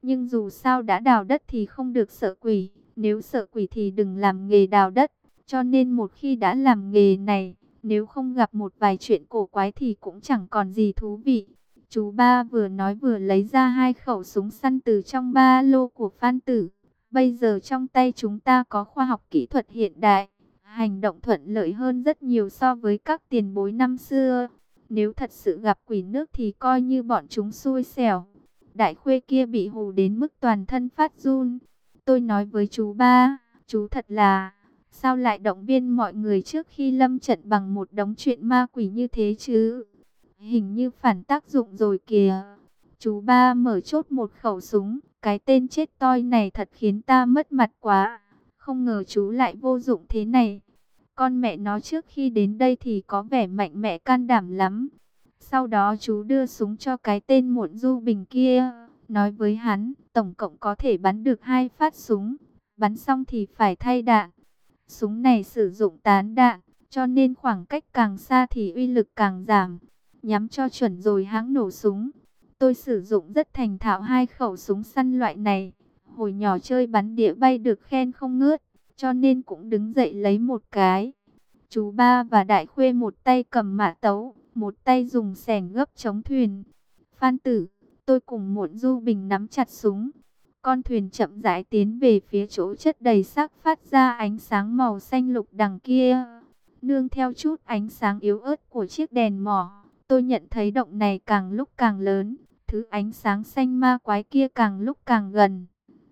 Nhưng dù sao đã đào đất thì không được sợ quỷ, nếu sợ quỷ thì đừng làm nghề đào đất. Cho nên một khi đã làm nghề này, nếu không gặp một vài chuyện cổ quái thì cũng chẳng còn gì thú vị. Chú ba vừa nói vừa lấy ra 2 khẩu súng săn từ trong ba lô của Phan Tử. Bây giờ trong tay chúng ta có khoa học kỹ thuật hiện đại, hành động thuận lợi hơn rất nhiều so với các tiền bối năm xưa. Nếu thật sự gặp quỷ nước thì coi như bọn chúng xui xẻo. Đại khuê kia bị hù đến mức toàn thân phát run. Tôi nói với chú ba, chú thật là, sao lại động viên mọi người trước khi lâm trận bằng một đống chuyện ma quỷ như thế chứ? Hình như phản tác dụng rồi kìa. Chú ba mở chốt một khẩu súng, cái tên chết toi này thật khiến ta mất mặt quá. Không ngờ chú lại vô dụng thế này. Con mẹ nó trước khi đến đây thì có vẻ mạnh mẽ can đảm lắm. Sau đó chú đưa súng cho cái tên Muộn Du Bình kia, nói với hắn, tổng cộng có thể bắn được 2 phát súng, bắn xong thì phải thay đạn. Súng này sử dụng tán đạn, cho nên khoảng cách càng xa thì uy lực càng giảm. Nhắm cho chuẩn rồi hãng nổ súng. Tôi sử dụng rất thành thạo 2 khẩu súng săn loại này. Hồi nhỏ chơi bắn đĩa bay được khen không ngớt, cho nên cũng đứng dậy lấy một cái. Chú ba và Đại Khuê một tay cầm mã tấu, một tay dùng xẻng gấp chống thuyền. Phan Tử, tôi cùng Muộn Du Bình nắm chặt súng. Con thuyền chậm rãi tiến về phía chỗ chất đầy xác phát ra ánh sáng màu xanh lục đằng kia. Nương theo chút ánh sáng yếu ớt của chiếc đèn mỏ, tôi nhận thấy động này càng lúc càng lớn. Thứ ánh sáng xanh ma quái kia càng lúc càng gần.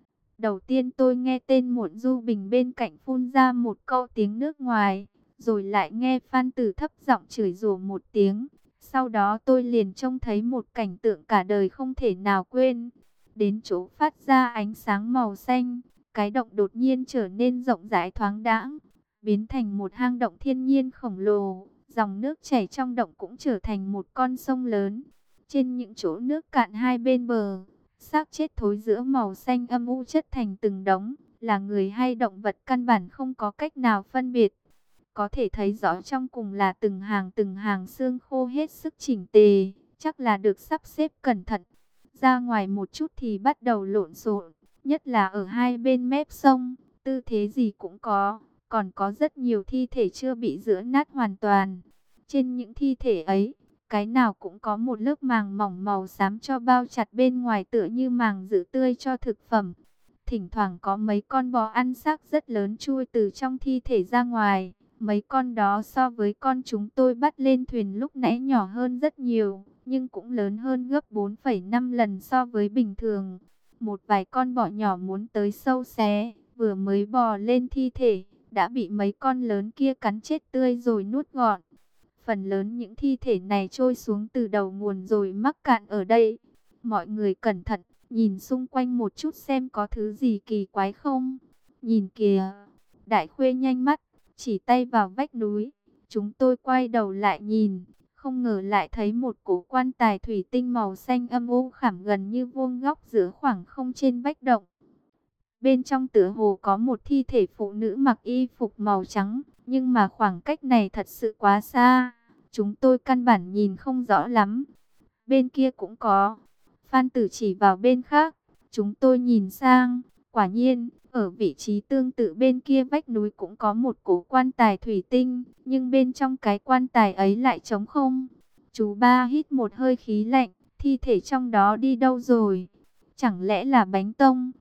Đầu tiên tôi nghe tên Muộn Du Bình bên cạnh phun ra một câu tiếng nước ngoài, rồi lại nghe Phan Tử thấp giọng chửi rủa một tiếng. Sau đó tôi liền trông thấy một cảnh tượng cả đời không thể nào quên. Đến chỗ phát ra ánh sáng màu xanh, cái động đột nhiên trở nên rộng rãi thoáng đãng, biến thành một hang động thiên nhiên khổng lồ. Dòng nước chảy trong động cũng trở thành một con sông lớn. Trên những chỗ nước cạn hai bên bờ, xác chết thối rữa màu xanh âm u chất thành từng đống, là người hay động vật căn bản không có cách nào phân biệt. Có thể thấy rõ trong cùng là từng hàng xương khô hết sức chỉnh tề, chắc là được sắp xếp cẩn thận. Ra ngoài một chút thì bắt đầu lộn xộn, nhất là ở hai bên mép sông, tư thế gì cũng có, còn có rất nhiều thi thể chưa bị giã nát hoàn toàn. Trên những thi thể ấy, cái nào cũng có một lớp màng mỏng màu xám cho bao chặt bên ngoài tựa như màng giữ tươi cho thực phẩm. Thỉnh thoảng có mấy con bò ăn xác rất lớn chui từ trong thi thể ra ngoài. Mấy con đó so với con chúng tôi bắt lên thuyền lúc nãy nhỏ hơn rất nhiều, nhưng cũng lớn hơn gấp 4,5 lần so với bình thường. Một vài con bò nhỏ muốn tới sâu xé, vừa mới bò lên thi thể, đã bị mấy con lớn kia cắn chết tươi rồi nuốt gọn. Phần lớn những thi thể này trôi xuống từ đầu nguồn rồi mắc cạn ở đây. Mọi người cẩn thận, nhìn xung quanh một chút xem có thứ gì kỳ quái không. Nhìn kìa, Đại Khuê nhanh mắt, chỉ tay vào vách núi. Chúng tôi quay đầu lại nhìn, không ngờ lại thấy một cổ quan tài thủy tinh màu xanh âm u khảm gần như vuông góc giữa khoảng không trên vách động. Bên trong tựa hồ có một thi thể phụ nữ mặc y phục màu trắng, nhưng mà khoảng cách này thật sự quá xa, chúng tôi căn bản nhìn không rõ lắm. Bên kia cũng có. Phan Tử chỉ vào bên khác, chúng tôi nhìn sang, quả nhiên, ở vị trí tương tự bên kia vách núi cũng có một cổ quan tài thủy tinh, nhưng bên trong cái quan tài ấy lại trống không. Chú ba hít một hơi khí lạnh, thi thể trong đó đi đâu rồi? Chẳng lẽ là bánh tông?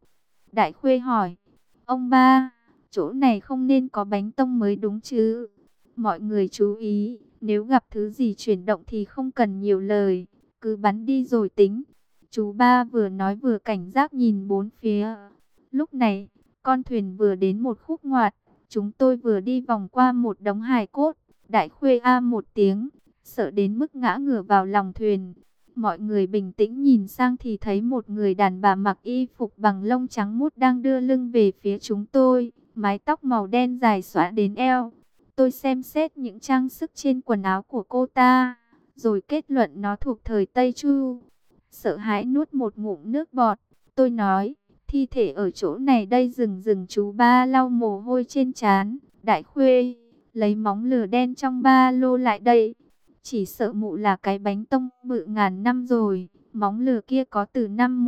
Đại Khuê hỏi, ông ba, chỗ này không nên có bánh tông mới đúng chứ? Mọi người chú ý, nếu gặp thứ gì chuyển động thì không cần nhiều lời, cứ bắn đi rồi tính. Chú ba vừa nói vừa cảnh giác nhìn bốn phía. Lúc này, con thuyền vừa đến một khúc ngoặt, chúng tôi vừa đi vòng qua một đống hài cốt. Đại Khuê a một tiếng, sợ đến mức ngã ngửa vào lòng thuyền. Mọi người bình tĩnh nhìn sang thì thấy một người đàn bà mặc y phục bằng lông trắng muốt đang đưa lưng về phía chúng tôi, mái tóc màu đen dài xõa đến eo. Tôi xem xét những trang sức trên quần áo của cô ta, rồi kết luận nó thuộc thời Tây Chu. Sợ hãi nuốt một ngụm nước bọt, tôi nói, thi thể ở chỗ này đây. Dừng chú ba lau mồ hôi trên trán. Đại Khuê, lấy móng lửa đen trong ba lô lại đây. Chỉ sợ mụ là cái bánh tông bự ngàn năm rồi, Móng lừa kia có từ năm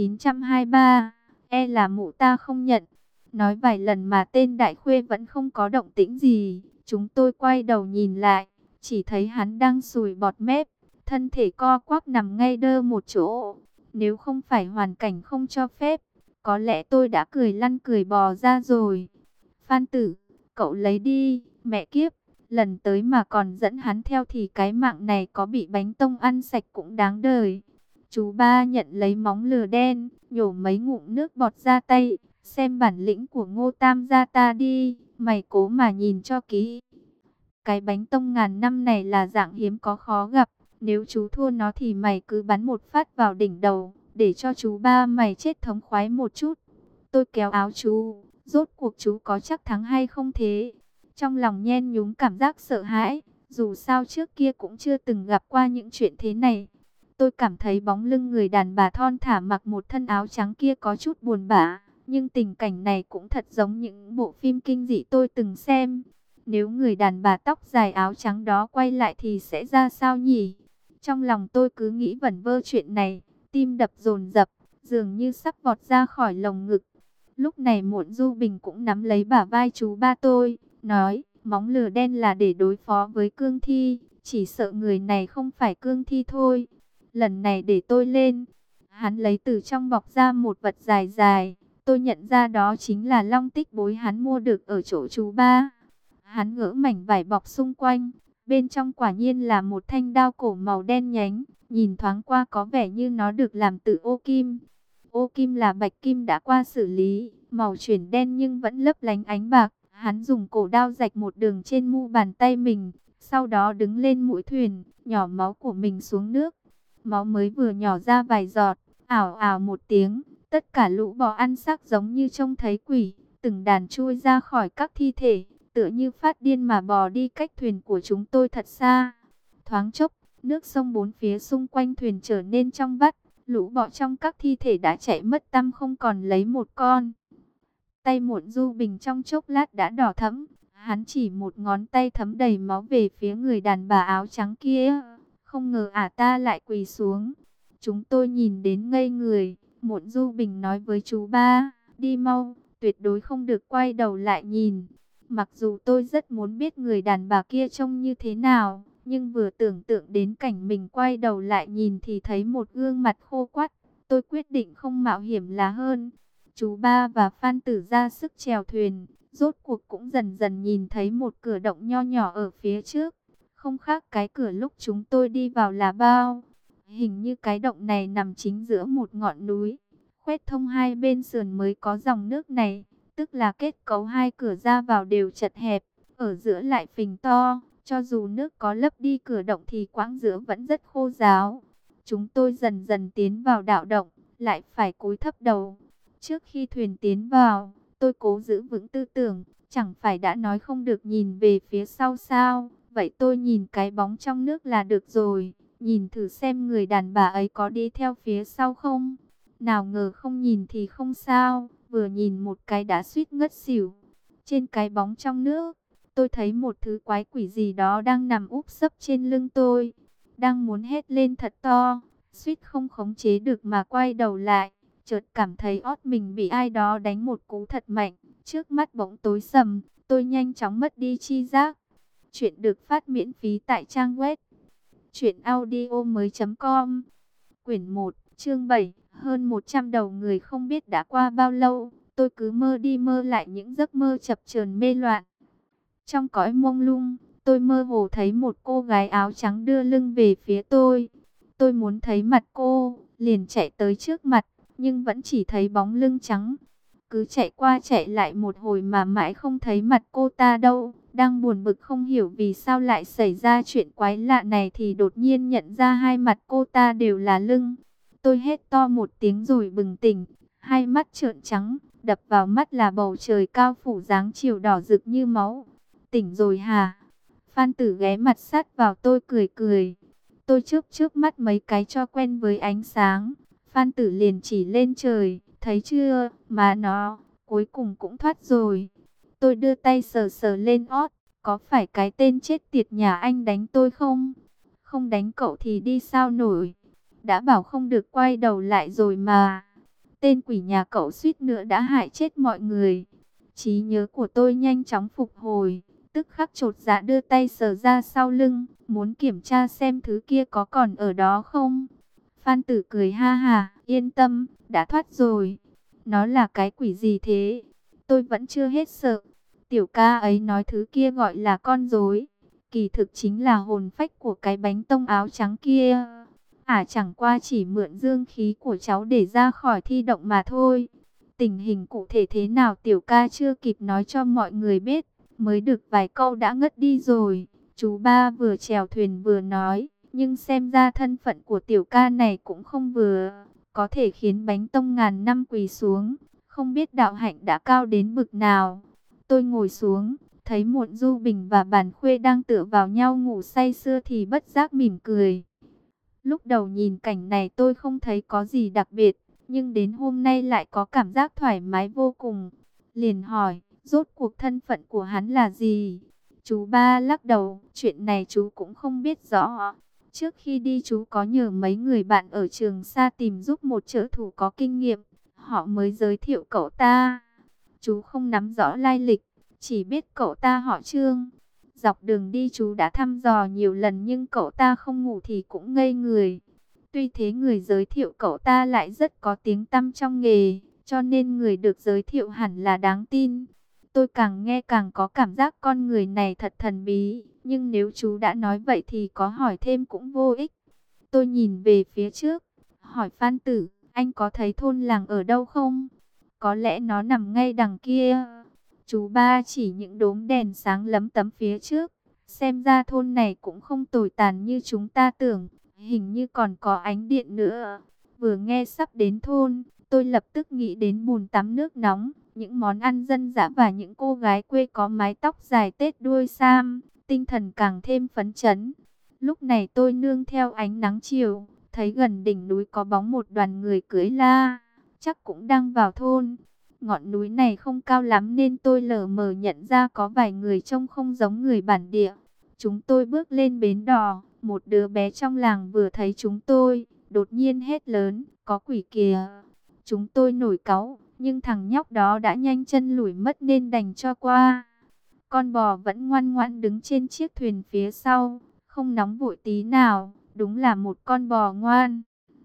1923, là mụ ta không nhận. Nói vài lần mà tên Đại Khuê vẫn không có động tĩnh gì. Chúng tôi quay đầu nhìn lại, chỉ thấy hắn đang sùi bọt mép, thân thể co quắp nằm ngay đơ một chỗ. Nếu không phải hoàn cảnh không cho phép, có lẽ tôi đã cười lăn cười bò ra rồi. Phan Tử, cậu lấy đi, mẹ kiếp, lần tới mà còn dẫn hắn theo thì cái mạng này có bị bánh tông ăn sạch cũng đáng đời. Chú ba nhận lấy móng lừa đen, nhổ mấy ngụm nước bọt ra tay, xem bản lĩnh của Ngô Tam gia ta đi, mày cố mà nhìn cho kỹ. Cái bánh tông ngàn năm này là dạng hiếm có khó gặp, nếu chú thua nó thì mày cứ bắn một phát vào đỉnh đầu, để cho chú ba mày chết thống khoái một chút. Tôi kéo áo chú, rốt cuộc chú có chắc thắng hay không thế? Trong lòng nhen nhúm cảm giác sợ hãi, dù sao trước kia cũng chưa từng gặp qua những chuyện thế này. Tôi cảm thấy bóng lưng người đàn bà thon thả mặc một thân áo trắng kia có chút buồn bã, nhưng tình cảnh này cũng thật giống những bộ phim kinh dị tôi từng xem. Nếu người đàn bà tóc dài áo trắng đó quay lại thì sẽ ra sao nhỉ? Trong lòng tôi cứ nghĩ vẩn vơ chuyện này, tim đập dồn dập, dường như sắp vọt ra khỏi lồng ngực. Lúc này Muộn Du Bình cũng nắm lấy bả vai chú ba tôi, nói, móng lừa đen là để đối phó với cương thi, chỉ sợ người này không phải cương thi thôi. Lần này để tôi lên. Hắn lấy từ trong bọc ra một vật dài dài, tôi nhận ra đó chính là long tích bối hắn mua được ở chỗ chú ba. Hắn gỡ mảnh vải bọc xung quanh, bên trong quả nhiên là một thanh đao cổ màu đen nhánh, nhìn thoáng qua có vẻ như nó được làm từ ô kim. Ô kim là bạch kim đã qua xử lý, màu chuyển đen nhưng vẫn lấp lánh ánh bạc. Hắn dùng cổ đao rạch một đường trên mu bàn tay mình, sau đó đứng lên mũi thuyền, nhỏ máu của mình xuống nước. Máu mới vừa nhỏ ra vài giọt, ảo ảo một tiếng, tất cả lũ bò ăn xác giống như trông thấy quỷ, từng đàn chui ra khỏi các thi thể, tựa như phát điên mà bò đi cách thuyền của chúng tôi thật xa. Thoáng chốc, nước sông bốn phía xung quanh thuyền trở nên trong vắt, lũ bò trong các thi thể đã chạy mất tăm không còn lấy một con. Tay Muộn Du Bình trong chốc lát đã đỏ thẫm, hắn chỉ một ngón tay thấm đầy máu về phía người đàn bà áo trắng kia. Không ngờ ta lại quỳ xuống. Chúng tôi nhìn đến ngây người. Muộn Du Bình nói với chú ba, đi mau, tuyệt đối không được quay đầu lại nhìn. Mặc dù tôi rất muốn biết người đàn bà kia trông như thế nào, nhưng vừa tưởng tượng đến cảnh mình quay đầu lại nhìn thì thấy một gương mặt khô quắt. Tôi quyết định không mạo hiểm là hơn. Chú ba và Phan Tử ra sức chèo thuyền, rốt cuộc cũng dần dần nhìn thấy một cửa động nho nhỏ ở phía trước. Không khác cái cửa lúc chúng tôi đi vào là bao. Hình như cái động này nằm chính giữa một ngọn núi, khuét thông hai bên sườn mới có dòng nước này, tức là kết cấu hai cửa ra vào đều chật hẹp, ở giữa lại phình to, cho dù nước có lấp đi cửa động thì quãng giữa vẫn rất khô ráo. Chúng tôi dần dần tiến vào đạo động, lại phải cúi thấp đầu. Trước khi thuyền tiến vào, tôi cố giữ vững tư tưởng, chẳng phải đã nói không được nhìn về phía sau sao? Vậy tôi nhìn cái bóng trong nước là được rồi, nhìn thử xem người đàn bà ấy có đi theo phía sau không. Nào ngờ không nhìn thì không sao, vừa nhìn một cái đã suýt ngất xỉu. Trên cái bóng trong nước, tôi thấy một thứ quái quỷ gì đó đang nằm úp sấp trên lưng tôi. Đang muốn hét lên thật to, suýt không khống chế được mà quay đầu lại. Chợt cảm thấy ót mình bị ai đó đánh một cú thật mạnh, trước mắt bỗng tối sầm, tôi nhanh chóng mất đi chi giác. Chuyện được phát miễn phí tại trang web truyệnaudiomoi.com. Quyển 1, chương 7, hơn 100 đầu người không biết đã qua bao lâu, tôi cứ mơ đi mơ lại những giấc mơ chập chờn mê loạn. Trong cõi mông lung, tôi mơ hồ thấy một cô gái áo trắng đưa lưng về phía tôi. Tôi muốn thấy mặt cô, liền chạy tới trước mặt, nhưng vẫn chỉ thấy bóng lưng trắng. Cứ chạy qua chạy lại một hồi mà mãi không thấy mặt cô ta đâu. Đang buồn bực không hiểu vì sao lại xảy ra chuyện quái lạ này thì đột nhiên nhận ra hai mặt cô ta đều là lưng. Tôi hét to một tiếng rồi bừng tỉnh, hai mắt trợn trắng, đập vào mắt là bầu trời cao phủ dáng chiều đỏ rực như máu. Tỉnh rồi hả? Phan Tử ghé mặt sát vào tôi cười cười. Tôi chớp mắt mấy cái cho quen với ánh sáng. Phan Tử liền chỉ lên trời, thấy chưa, má nó, cuối cùng cũng thoát rồi. Tôi đưa tay sờ sờ lên ót, có phải cái tên chết tiệt nhà anh đánh tôi không? Không đánh cậu thì đi sao nổi. đã bảo không được quay đầu lại rồi mà. Tên quỷ nhà cậu suýt nữa đã hại chết mọi người. Trí nhớ của tôi nhanh chóng phục hồi, tức khắc chột dạ đưa tay sờ ra sau lưng, muốn kiểm tra xem thứ kia có còn ở đó không. Phan Tử cười ha hả, yên tâm, đã thoát rồi. Nó là cái quỷ gì thế? Tôi vẫn chưa hết sợ. Tiểu ca ấy nói thứ kia gọi là con rối, kỳ thực chính là hồn phách của cái bánh tông áo trắng kia. Chẳng qua chỉ mượn dương khí của cháu để ra khỏi thi động mà thôi. Tình hình cụ thể thế nào tiểu ca chưa kịp nói cho mọi người biết, mới được vài câu đã ngất đi rồi. Chú ba vừa chèo thuyền vừa nói, nhưng xem ra thân phận của tiểu ca này cũng không vừa, có thể khiến bánh tông ngàn năm quỳ xuống, không biết đạo hạnh đã cao đến bực nào. Tôi ngồi xuống, thấy Muộn Du Bình và Bản Khuê đang tựa vào nhau ngủ say sưa thì bất giác mỉm cười. Lúc đầu nhìn cảnh này tôi không thấy có gì đặc biệt, nhưng đến hôm nay lại có cảm giác thoải mái vô cùng. Liền hỏi, rốt cuộc thân phận của hắn là gì? Chú ba lắc đầu, chuyện này chú cũng không biết rõ. Trước khi đi chú có nhờ mấy người bạn ở Trường Sa tìm giúp một trợ thủ có kinh nghiệm, họ mới giới thiệu cậu ta. Chú không nắm rõ lai lịch, chỉ biết cậu ta họ Trương. Dọc đường đi chú đã thăm dò nhiều lần nhưng cậu ta không ngủ thì cũng ngây người. Tuy thế người giới thiệu cậu ta lại rất có tiếng tăm trong nghề, cho nên người được giới thiệu hẳn là đáng tin. Tôi càng nghe càng có cảm giác con người này thật thần bí, nhưng nếu chú đã nói vậy thì có hỏi thêm cũng vô ích. Tôi nhìn về phía trước, hỏi Phan Tử, anh có thấy thôn làng ở đâu không? Có lẽ nó nằm ngay đằng kia. Chú ba chỉ những đốm đèn sáng lấm tấm phía trước. Xem ra thôn này cũng không tồi tàn như chúng ta tưởng, hình như còn có ánh điện nữa. Vừa nghe sắp đến thôn, tôi lập tức nghĩ đến bồn tắm nước nóng, những món ăn dân dã và những cô gái quê có mái tóc dài tết đuôi sam, tinh thần càng thêm phấn chấn. Lúc này tôi nương theo ánh nắng chiều, thấy gần đỉnh núi có bóng một đoàn người cưỡi la, chắc cũng đang vào thôn. Ngọn núi này không cao lắm nên tôi lờ mờ nhận ra có vài người trông không giống người bản địa. Chúng tôi bước lên bến đò, một đứa bé trong làng vừa thấy chúng tôi, đột nhiên hét lớn, có quỷ kìa. Chúng tôi nổi cáu, nhưng thằng nhóc đó đã nhanh chân lủi mất nên đành cho qua. Con bò vẫn ngoan ngoãn đứng trên chiếc thuyền phía sau, không nóng vội tí nào, đúng là một con bò ngoan.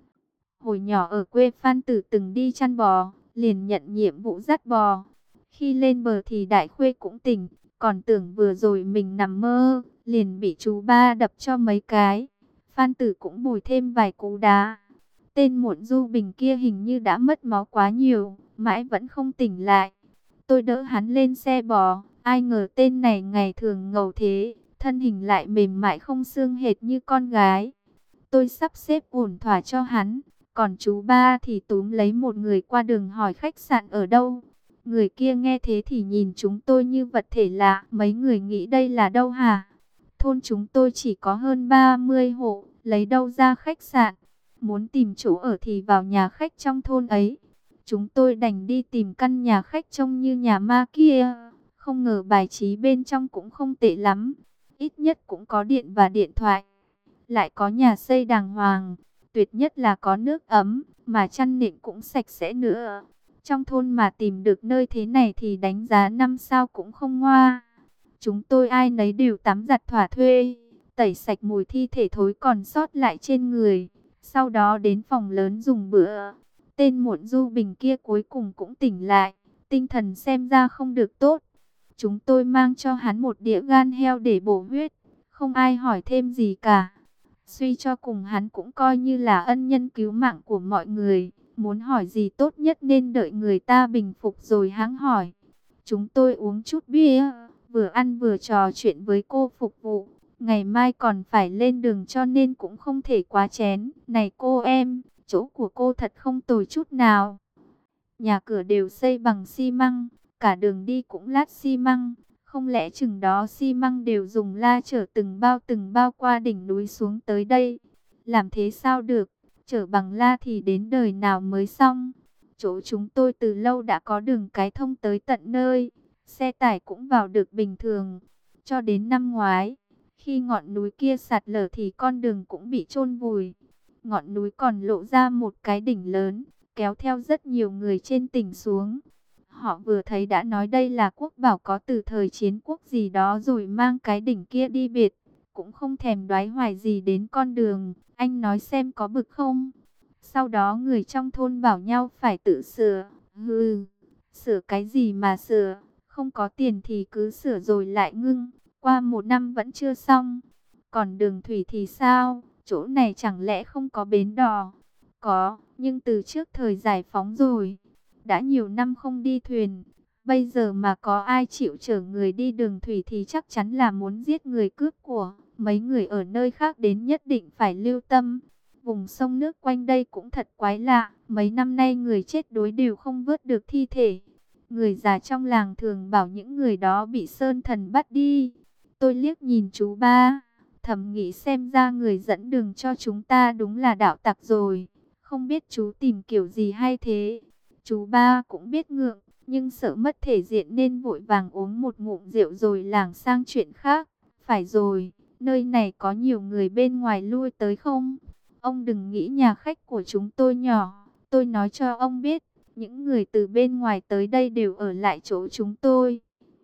Hồi nhỏ ở quê Phan Tử từng đi chăn bò, liền nhận nhiệm vụ dắt bò. Khi lên bờ thì Đại Khuê cũng tỉnh, còn tưởng vừa rồi mình nằm mơ, liền bị chú ba đập cho mấy cái. Phan Tử cũng bùi thêm vài cú đá. Tên Muộn Du Bình kia hình như đã mất máu quá nhiều, mãi vẫn không tỉnh lại. Tôi đỡ hắn lên xe bò, ai ngờ tên này ngày thường ngầu thế, thân hình lại mềm mại không xương hệt như con gái. Tôi sắp xếp ổn thỏa cho hắn, còn chú ba thì túm lấy một người qua đường hỏi khách sạn ở đâu. Người kia nghe thế thì nhìn chúng tôi như vật thể lạ, mấy người nghĩ đây là đâu hả? Thôn chúng tôi chỉ có hơn 30 hộ, lấy đâu ra khách sạn? Muốn tìm chỗ ở thì vào nhà khách trong thôn ấy. Chúng tôi đành đi tìm căn nhà khách trông như nhà ma kia. Không ngờ bài trí bên trong cũng không tệ lắm. Ít nhất cũng có điện và điện thoại. Lại có nhà xây đàng hoàng. Tuyệt nhất là có nước ấm, mà chăn nệm cũng sạch sẽ nữa. Trong thôn mà tìm được nơi thế này thì đánh giá 5 sao cũng không ngoa. Chúng tôi ai nấy đều tắm giặt thỏa thuê, tẩy sạch mùi thi thể thối còn sót lại trên người. Sau đó đến phòng lớn dùng bữa. Tên Muộn Du Bình kia cuối cùng cũng tỉnh lại, tinh thần xem ra không được tốt. Chúng tôi mang cho hắn một đĩa gan heo để bổ huyết, không ai hỏi thêm gì cả. Suy cho cùng hắn cũng coi như là ân nhân cứu mạng của mọi người. Muốn hỏi gì tốt nhất nên đợi người ta bình phục rồi hãng hỏi. Chúng tôi uống chút bia, vừa ăn vừa trò chuyện với cô phục vụ. Ngày mai còn phải lên đường cho nên cũng không thể quá chén. Này cô em, chỗ của cô thật không tồi chút nào. Nhà cửa đều xây bằng xi măng, cả đường đi cũng lát xi măng. Không lẽ chừng đó xi măng đều dùng la chở từng bao qua đỉnh núi xuống tới đây? Làm thế sao được? Chở bằng la thì đến đời nào mới xong? Chỗ chúng tôi từ lâu đã có đường cái thông tới tận nơi. Xe tải cũng vào được bình thường. Cho đến năm ngoái, khi ngọn núi kia sạt lở thì con đường cũng bị chôn vùi. ngọn núi còn lộ ra một cái đỉnh lớn, kéo theo rất nhiều người trên tỉnh xuống. Họ vừa thấy đã nói đây là quốc bảo có từ thời chiến quốc gì đó, rồi mang cái đỉnh kia đi biệt, cũng không thèm đoái hoài gì đến con đường. Anh nói xem có bực không? Sau đó người trong thôn bảo nhau phải tự sửa. Hừ, sửa cái gì mà sửa, không có tiền thì cứ sửa rồi lại ngưng, qua 1 năm vẫn chưa xong. Còn đường thủy thì sao, chỗ này chẳng lẽ không có bến đò? Có, nhưng từ trước thời giải phóng rồi, đã nhiều năm không đi thuyền. Bây giờ mà có ai chịu chở người đi đường thủy thì chắc chắn là muốn giết người cướp của. Mấy người ở nơi khác đến nhất định phải lưu tâm. Vùng sông nước quanh đây cũng thật quái lạ, mấy năm nay người chết đuối đều không vớt được thi thể. Người già trong làng thường bảo những người đó bị sơn thần bắt đi. Tôi liếc nhìn chú ba, thầm nghĩ xem ra người dẫn đường cho chúng ta đúng là đạo tặc rồi. Không biết chú tìm kiểu gì hay thế. Chú ba cũng biết ngượng, nhưng sợ mất thể diện nên vội vàng uống một ngụm rượu rồi lảng sang chuyện khác. Phải rồi, nơi này có nhiều người bên ngoài lui tới không? Ông đừng nghĩ nhà khách của chúng tôi nhỏ. Tôi nói cho ông biết, những người từ bên ngoài tới đây đều ở lại chỗ chúng tôi.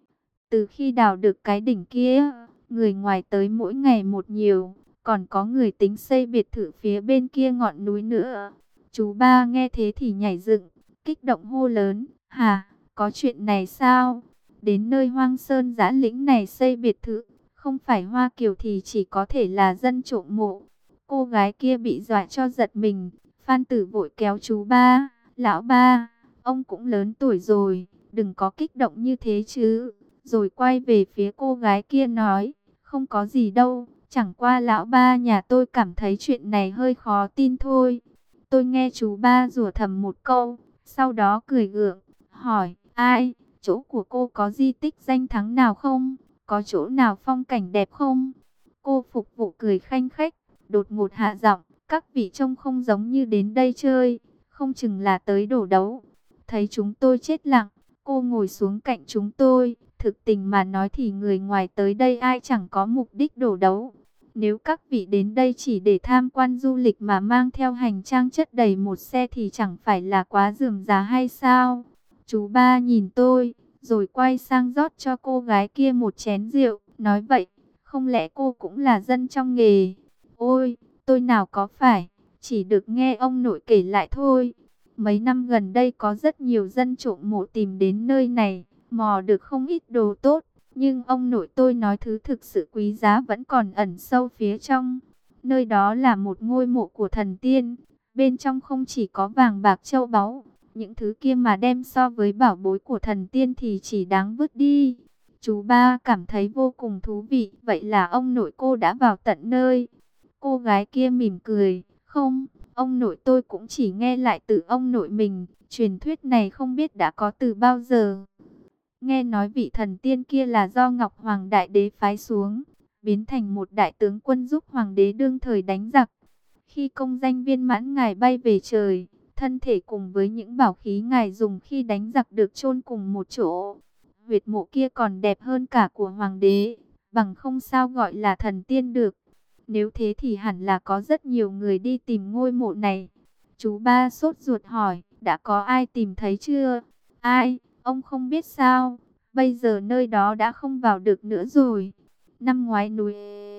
Từ khi đào được cái đỉnh kia, người ngoài tới mỗi ngày một nhiều. Còn có người tính xây biệt thự phía bên kia ngọn núi nữa. Chú ba nghe thế thì nhảy dựng, kích động hô lớn: "Hả, có chuyện này sao? Đến nơi hoang sơn giã lĩnh này xây biệt thự, không phải Hoa Kiều thì chỉ có thể là dân trộm mộ." Cô gái kia bị dọa cho giật mình, Phan Tử vội kéo chú ba: "Lão ba, ông cũng lớn tuổi rồi, đừng có kích động như thế chứ." Rồi quay về phía cô gái kia nói: "Không có gì đâu, chẳng qua lão ba nhà tôi cảm thấy chuyện này hơi khó tin thôi." Tôi nghe chú ba rủa thầm một câu, sau đó cười gượng, hỏi: "Ai, chỗ của cô có di tích danh thắng nào không? Có chỗ nào phong cảnh đẹp không?" Cô phục vụ cười khanh khách, đột ngột hạ giọng: "Các vị trông không giống như đến đây chơi, không chừng là tới đổ đấu." Thấy chúng tôi chết lặng, cô ngồi xuống cạnh chúng tôi. Thực tình mà nói thì người ngoài tới đây ai chẳng có mục đích đổ đấu. Nếu các vị đến đây chỉ để tham quan du lịch mà mang theo hành trang chất đầy một xe thì chẳng phải là quá rườm rà hay sao? Chú ba nhìn tôi, rồi quay sang rót cho cô gái kia một chén rượu, nói: "Vậy, không lẽ cô cũng là dân trong nghề?" "Ôi, tôi nào có phải, chỉ được nghe ông nội kể lại thôi. Mấy năm gần đây có rất nhiều dân trộm mộ tìm đến nơi này, mò được không ít đồ tốt. Nhưng ông nội tôi nói thứ thực sự quý giá vẫn còn ẩn sâu phía trong. Nơi đó là một ngôi mộ của thần tiên. Bên trong không chỉ có vàng bạc châu báu, những thứ kia mà đem so với bảo bối của thần tiên thì chỉ đáng vứt đi." Chú ba cảm thấy vô cùng thú vị. "Vậy là ông nội cô đã vào tận nơi?" Cô gái kia mỉm cười: "Không, ông nội tôi cũng chỉ nghe lại từ ông nội mình. Truyền thuyết này không biết đã có từ bao giờ. Nghe nói vị thần tiên kia là do Ngọc Hoàng Đại Đế phái xuống, biến thành một đại tướng quân giúp Hoàng đế đương thời đánh giặc. Khi công danh viên mãn, ngài bay về trời, thân thể cùng với những bảo khí ngài dùng khi đánh giặc được chôn cùng một chỗ. Huyệt mộ kia còn đẹp hơn cả của Hoàng đế, bằng không sao gọi là thần tiên được. Nếu thế thì hẳn là có rất nhiều người đi tìm ngôi mộ này." Chú ba sốt ruột hỏi: "Đã có ai tìm thấy chưa?" "Ai, ông không biết sao? Bây giờ nơi đó đã không vào được nữa rồi. Năm ngoái núi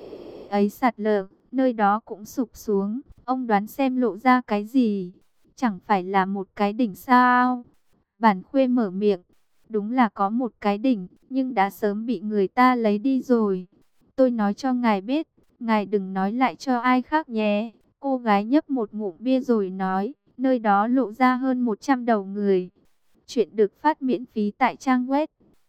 ấy sạt lở, nơi đó cũng sụp xuống. Ông đoán xem lộ ra cái gì? Chẳng phải là một cái đỉnh sao?" Bản Khuê mở miệng: "Đúng là có một cái đỉnh, nhưng đã sớm bị người ta lấy đi rồi. Tôi nói cho ngài biết, ngài đừng nói lại cho ai khác nhé." Cô gái nhấp một ngụm bia rồi nói: "Nơi đó lộ ra hơn 100 đầu người." Chuyện được phát miễn phí tại trang web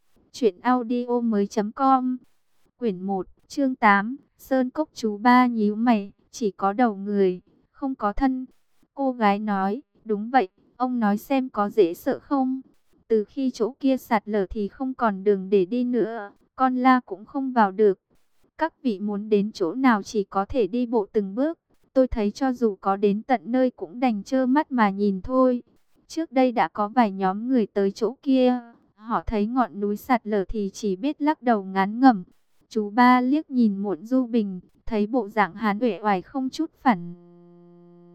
truyệnaudiomoi.com. Quyển 1, chương 8, Sơn Cốc. Chú ba nhíu mày: "Chỉ có đầu người, không có thân." Cô gái nói: "Đúng vậy, ông nói xem có dễ sợ không? Từ khi chỗ kia sạt lở thì không còn đường để đi nữa, con la cũng không vào được. Các vị muốn đến chỗ nào chỉ có thể đi bộ từng bước. Tôi thấy cho dù có đến tận nơi cũng đành trơ mắt mà nhìn thôi." Trước đây đã có vài nhóm người tới chỗ kia, họ thấy ngọn núi sạt lở thì chỉ biết lắc đầu ngán ngẩm. Chú ba liếc nhìn Muộn Du Bình, thấy bộ dạng hắn uể oải không chút phản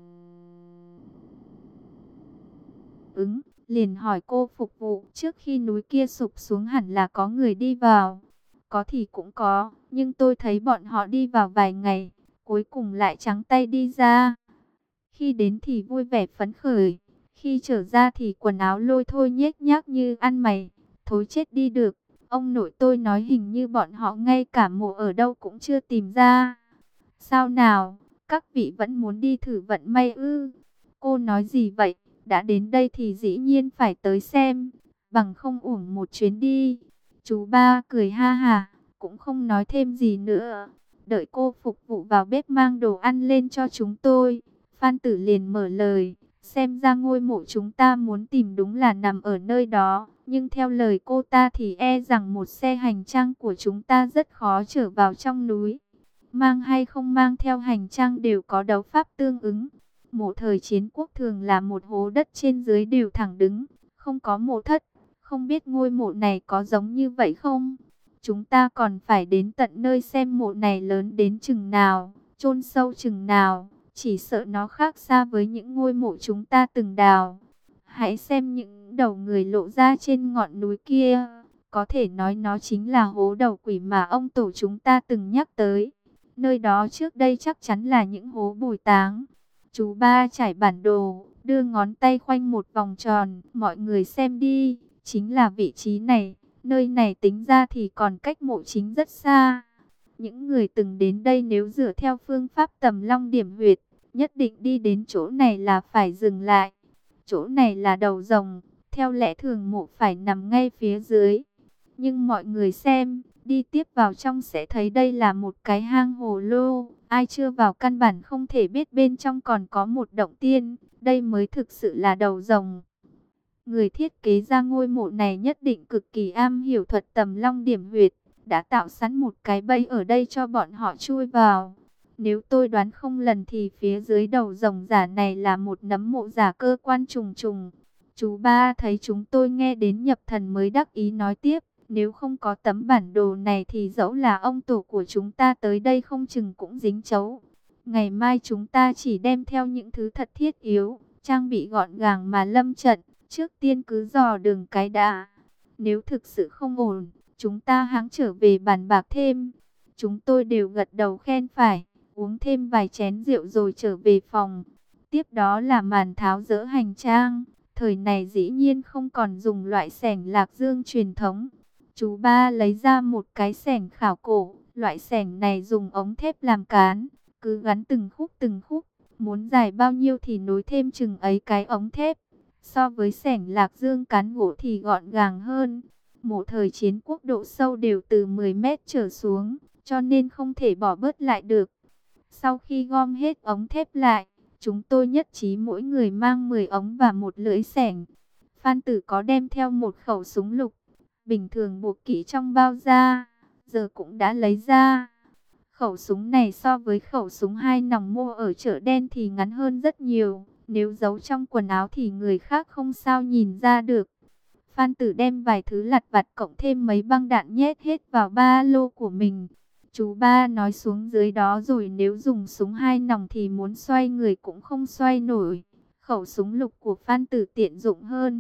ứng, liền hỏi cô phục vụ, trước khi núi kia sụp xuống hẳn là có người đi vào. Có thì cũng có, nhưng tôi thấy bọn họ đi vào vài ngày, cuối cùng lại trắng tay đi ra. Khi đến thì vui vẻ phấn khởi, khi trở ra thì quần áo lôi thôi nhếch nhác như ăn mày, thối chết đi được. Ông nội tôi nói hình như bọn họ ngay cả mộ ở đâu cũng chưa tìm ra. Sao nào, các vị vẫn muốn đi thử vận may ư? Cô nói gì vậy? Đã đến đây thì dĩ nhiên phải tới xem, bằng không uổng một chuyến đi. Chú ba cười ha hả, cũng không nói thêm gì nữa. Đợi cô phục vụ vào bếp mang đồ ăn lên cho chúng tôi, Phan Tử liền mở lời. Xem ra ngôi mộ chúng ta muốn tìm đúng là nằm ở nơi đó. Nhưng theo lời cô ta thì e rằng một xe hành trang của chúng ta rất khó trở vào trong núi. Mang hay không mang theo hành trang đều có đấu pháp tương ứng. Mộ thời chiến quốc thường là một hố đất trên dưới đều thẳng đứng, không có mộ thất. Không biết ngôi mộ này có giống như vậy không? Chúng ta còn phải đến tận nơi xem mộ này lớn đến chừng nào, chôn sâu chừng nào. Chỉ sợ nó khác xa với những ngôi mộ chúng ta từng đào. Hãy xem những đầu người lộ ra trên ngọn núi kia. Có thể nói nó chính là hố đầu quỷ mà ông tổ chúng ta từng nhắc tới. Nơi đó trước đây chắc chắn là những hố bùi táng. Chú ba trải bản đồ, đưa ngón tay khoanh một vòng tròn. Mọi người xem đi, chính là vị trí này. Nơi này tính ra thì còn cách mộ chính rất xa. Những người từng đến đây nếu dựa theo phương pháp tầm long điểm huyệt, nhất định đi đến chỗ này là phải dừng lại. Chỗ này là đầu rồng, theo lẽ thường mộ phải nằm ngay phía dưới. Nhưng mọi người xem, đi tiếp vào trong sẽ thấy đây là một cái hang hồ lô. Ai chưa vào căn bản không thể biết bên trong còn có một động tiên. Đây mới thực sự là đầu rồng. Người thiết kế ra ngôi mộ này nhất định cực kỳ am hiểu thuật tầm long điểm huyệt, đã tạo sẵn một cái bẫy ở đây cho bọn họ chui vào. Nếu tôi đoán không lầm thì phía dưới đầu rồng giả này là một nấm mộ giả cơ quan trùng trùng. Chú ba thấy chúng tôi nghe đến nhập thần mới đắc ý nói tiếp, nếu không có tấm bản đồ này thì dẫu là ông tổ của chúng ta tới đây không chừng cũng dính chấu. Ngày mai chúng ta chỉ đem theo những thứ thật thiết yếu, trang bị gọn gàng mà lâm trận. Trước tiên cứ dò đường cái đã. Nếu thực sự không ổn, chúng ta hãng trở về bàn bạc thêm. Chúng tôi đều gật đầu khen phải, uống thêm vài chén rượu rồi trở về phòng. Tiếp đó là màn tháo dỡ hành trang. Thời này dĩ nhiên không còn dùng loại xẻng lạc dương truyền thống. Chú ba lấy ra một cái xẻng khảo cổ. Loại xẻng này dùng ống thép làm cán, cứ gắn từng khúc. Muốn dài bao nhiêu thì nối thêm chừng ấy cái ống thép. So với xẻng lạc dương cán gỗ thì gọn gàng hơn. Mộ thời chiến quốc độ sâu đều từ 10 mét trở xuống, cho nên không thể bỏ bớt lại được. Sau khi gom hết ống thép lại, chúng tôi nhất trí mỗi người mang 10 ống và một lưỡi xẻng. Phan Tử có đem theo một khẩu súng lục, bình thường buộc kỹ trong bao da, giờ cũng đã lấy ra. Khẩu súng này so với khẩu súng 2 nòng mua ở chợ đen thì ngắn hơn rất nhiều. Nếu giấu trong quần áo thì người khác không sao nhìn ra được. Phan Tử đem vài thứ lặt vặt cộng thêm mấy băng đạn nhét hết vào ba lô của mình. Chú ba nói xuống dưới đó rồi, nếu dùng súng 2 nòng thì muốn xoay người cũng không xoay nổi. Khẩu súng lục của Phan Tử tiện dụng hơn.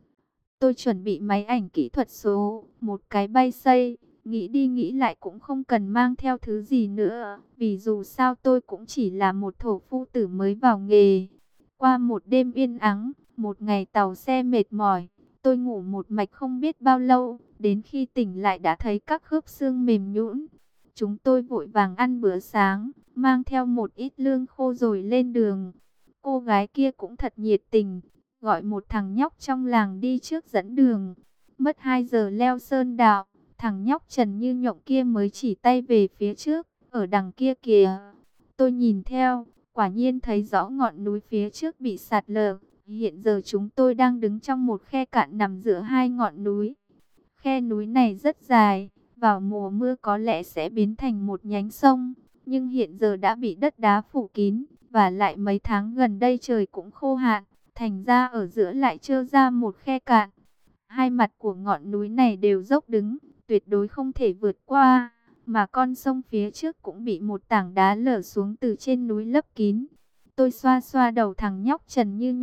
Tôi chuẩn bị máy ảnh kỹ thuật số, một cái bay xay. Nghĩ đi nghĩ lại cũng không cần mang theo thứ gì nữa. Vì dù sao tôi cũng chỉ là một thổ phu tử mới vào nghề. Qua một đêm yên ắng, một ngày tàu xe mệt mỏi, tôi ngủ một mạch không biết bao lâu, đến khi tỉnh lại đã thấy các khớp xương mềm nhũn. Chúng tôi vội vàng ăn bữa sáng, mang theo một ít lương khô rồi lên đường. Cô gái kia cũng thật nhiệt tình, gọi một thằng nhóc trong làng đi trước dẫn đường. Mất 2 giờ leo sơn đạo, thằng nhóc Trần Như Nhộng kia mới chỉ tay về phía trước, ở đằng kia kìa. Tôi nhìn theo. Quả nhiên thấy rõ ngọn núi phía trước bị sạt lở. Hiện giờ chúng tôi đang đứng trong một khe cạn nằm giữa hai ngọn núi. Khe núi này rất dài, vào mùa mưa có lẽ sẽ biến thành một nhánh sông. Nhưng hiện giờ đã bị đất đá phủ kín, và lại mấy tháng gần đây trời cũng khô hạn. Thành ra ở giữa lại trơ ra một khe cạn. Hai mặt của ngọn núi này đều dốc đứng, tuyệt đối không thể vượt qua. Mà con sông phía trước cũng bị một tảng đá lở xuống từ trên núi lấp kín. Tôi xoa xoa đầu thằng nhóc Trần Như Nhộng,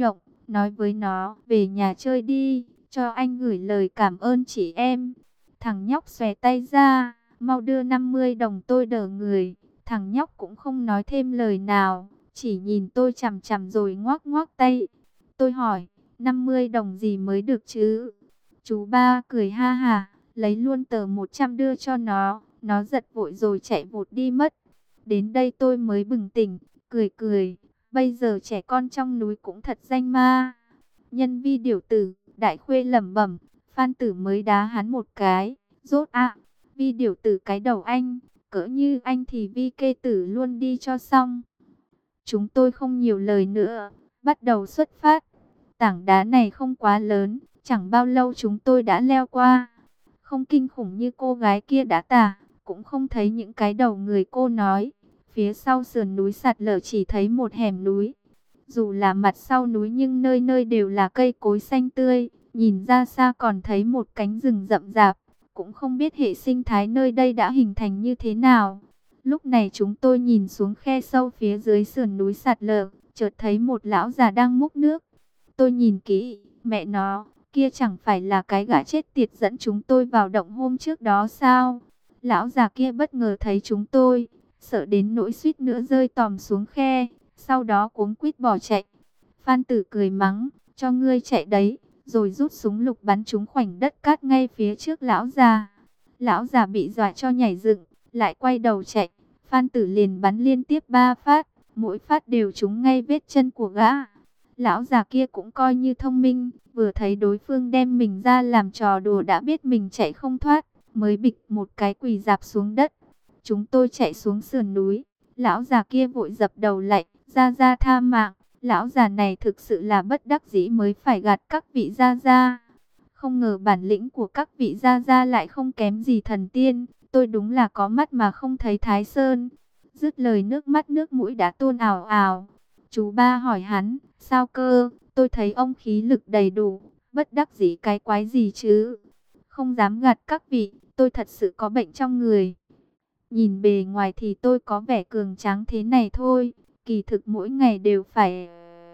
nói với nó, về nhà chơi đi, cho anh gửi lời cảm ơn chị em. Thằng nhóc xòe tay ra, mau đưa 50 đồng tôi đỡ người. Thằng nhóc cũng không nói thêm lời nào, chỉ nhìn tôi chằm chằm rồi ngoác ngoác tay. Tôi hỏi, 50 đồng gì mới được chứ? Chú ba cười ha hả, lấy luôn tờ 100 đưa cho nó giật vội rồi chạy vụt đi mất. Đến đây tôi mới bừng tỉnh, cười cười, bây giờ trẻ con trong núi cũng thật danh ma. Nhân vi điểu tử, Đại Khuê lẩm bẩm, Phan Tử mới đá hắn một cái, rốt ạ, vi điểu tử cái đầu anh, cỡ như anh thì vi kê tử luôn đi cho xong. Chúng tôi không nhiều lời nữa, bắt đầu xuất phát. Tảng đá này không quá lớn, chẳng bao lâu chúng tôi đã leo qua. Không kinh khủng như cô gái kia đã tả, cũng không thấy những cái đầu người cô nói. Phía sau sườn núi sạt lở chỉ thấy một hẻm núi. Dù là mặt sau núi nhưng nơi nơi đều là cây cối xanh tươi, nhìn ra xa còn thấy một cánh rừng rậm rạp. Cũng không biết hệ sinh thái nơi đây đã hình thành như thế nào. Lúc này chúng tôi nhìn xuống khe sâu phía dưới sườn núi sạt lở, chợt thấy một lão già đang múc nước. Tôi nhìn kỹ, mẹ nó, kia chẳng phải là cái gã chết tiệt dẫn chúng tôi vào động hôm trước đó sao? Lão già kia bất ngờ thấy chúng tôi, sợ đến nỗi suýt nữa rơi tòm xuống khe, sau đó cuống quýt bỏ chạy. Phan Tử cười mắng, cho ngươi chạy đấy, rồi rút súng lục bắn trúng khoảnh đất cát ngay phía trước lão già. Lão già bị dọa cho nhảy dựng, lại quay đầu chạy. Phan Tử liền bắn liên tiếp 3 phát, mỗi phát đều trúng ngay vết chân của gã. Lão già kia cũng coi như thông minh, vừa thấy đối phương đem mình ra làm trò đùa đã biết mình chạy không thoát, mới bịch một cái quỳ dạp xuống đất. Chúng tôi chạy xuống sườn núi, lão già kia vội dập đầu lạy, ra tha mạng. Lão già này thực sự là bất đắc dĩ mới phải gạt các vị gia. Không ngờ bản lĩnh của các vị gia lại không kém gì thần tiên, tôi đúng là có mắt mà không thấy Thái Sơn. Dứt lời nước mắt nước mũi đã tuôn ào ào. Chú ba hỏi hắn, sao cơ, tôi thấy ông khí lực đầy đủ, bất đắc dĩ cái quái gì chứ? Không dám gạt các vị, tôi thật sự có bệnh trong người. Nhìn bề ngoài thì tôi có vẻ cường tráng thế này thôi, kỳ thực mỗi ngày đều phải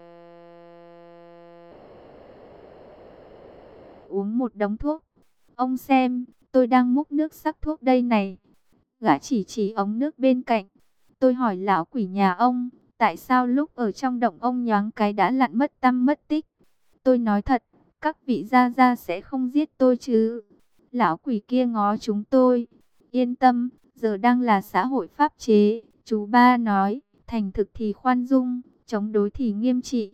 uống một đống thuốc. Ông xem, tôi đang múc nước sắc thuốc đây này. Gã chỉ ống nước bên cạnh. Tôi hỏi lão quỷ nhà ông, tại sao lúc ở trong động ông nhoáng cái đã lặn mất tăm mất tích? Tôi nói thật, các vị gia sẽ không giết tôi chứ? Lão quỷ kia ngó chúng tôi. Yên tâm, giờ đang là xã hội pháp chế. Chú ba nói, thành thực thì khoan dung, chống đối thì nghiêm trị.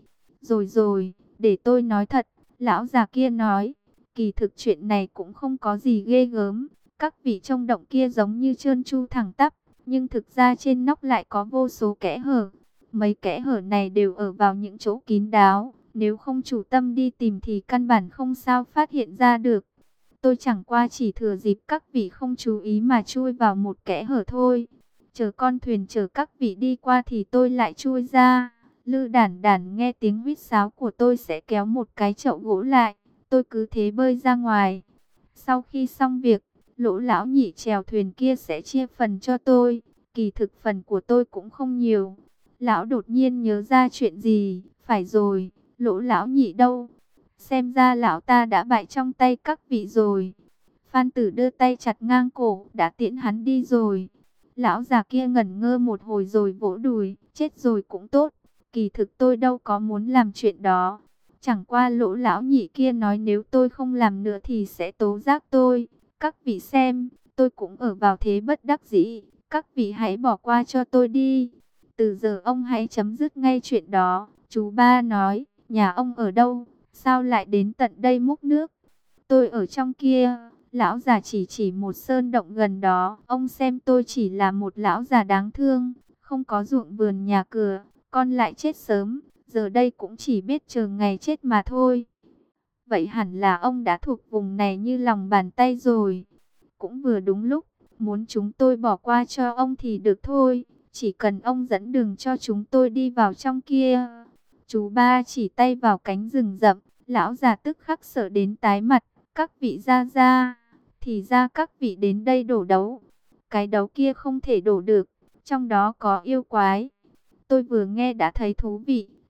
Rồi, để tôi nói thật. Lão già kia nói, kỳ thực chuyện này cũng không có gì ghê gớm. Các vị trong động kia giống như trơn tru thẳng tắp, nhưng thực ra trên nóc lại có vô số kẽ hở. Mấy kẽ hở này đều ở vào những chỗ kín đáo, nếu không chủ tâm đi tìm thì căn bản không sao phát hiện ra được. Tôi chẳng qua chỉ thừa dịp các vị không chú ý mà chui vào một kẽ hở thôi. Chờ con thuyền chở các vị đi qua thì tôi lại chui ra. Lư Đản Đản nghe tiếng huýt sáo của tôi sẽ kéo một cái chậu gỗ lại. Tôi cứ thế bơi ra ngoài. Sau khi xong việc, Lỗ lão nhị chèo thuyền kia sẽ chia phần cho tôi. Kỳ thực phần của tôi cũng không nhiều. Lão đột nhiên nhớ ra chuyện gì. Phải rồi, Lỗ lão nhị đâu? Xem ra lão ta đã bại trong tay các vị rồi. Phan Tử đưa tay chặt ngang cổ, đã tiễn hắn đi rồi. Lão già kia ngẩn ngơ một hồi rồi vỗ đùi, chết rồi cũng tốt. Kỳ thực tôi đâu có muốn làm chuyện đó. Chẳng qua Lỗ lão nhị kia nói nếu tôi không làm nữa thì sẽ tố giác tôi. Các vị xem, tôi cũng ở vào thế bất đắc dĩ. Các vị hãy bỏ qua cho tôi đi. Từ giờ ông hãy chấm dứt ngay chuyện đó. Chú ba nói, nhà ông ở đâu? Sao lại đến tận đây múc nước? Tôi ở trong kia. Lão già chỉ một sơn động gần đó. Ông xem tôi chỉ là một lão già đáng thương. Không có ruộng vườn nhà cửa. Con lại chết sớm. Giờ đây cũng chỉ biết chờ ngày chết mà thôi. Vậy hẳn là ông đã thuộc vùng này như lòng bàn tay rồi. Cũng vừa đúng lúc. Muốn chúng tôi bỏ qua cho ông thì được thôi. Chỉ cần ông dẫn đường cho chúng tôi đi vào trong kia. Chú ba chỉ tay vào cánh rừng rậm. Lão già tức khắc sợ đến tái mặt. Các vị gia, thì ra các vị đến đây đổ đấu. Cái đấu kia không thể đổ được. Trong đó có yêu quái. Tôi vừa nghe đã thấy thú vị.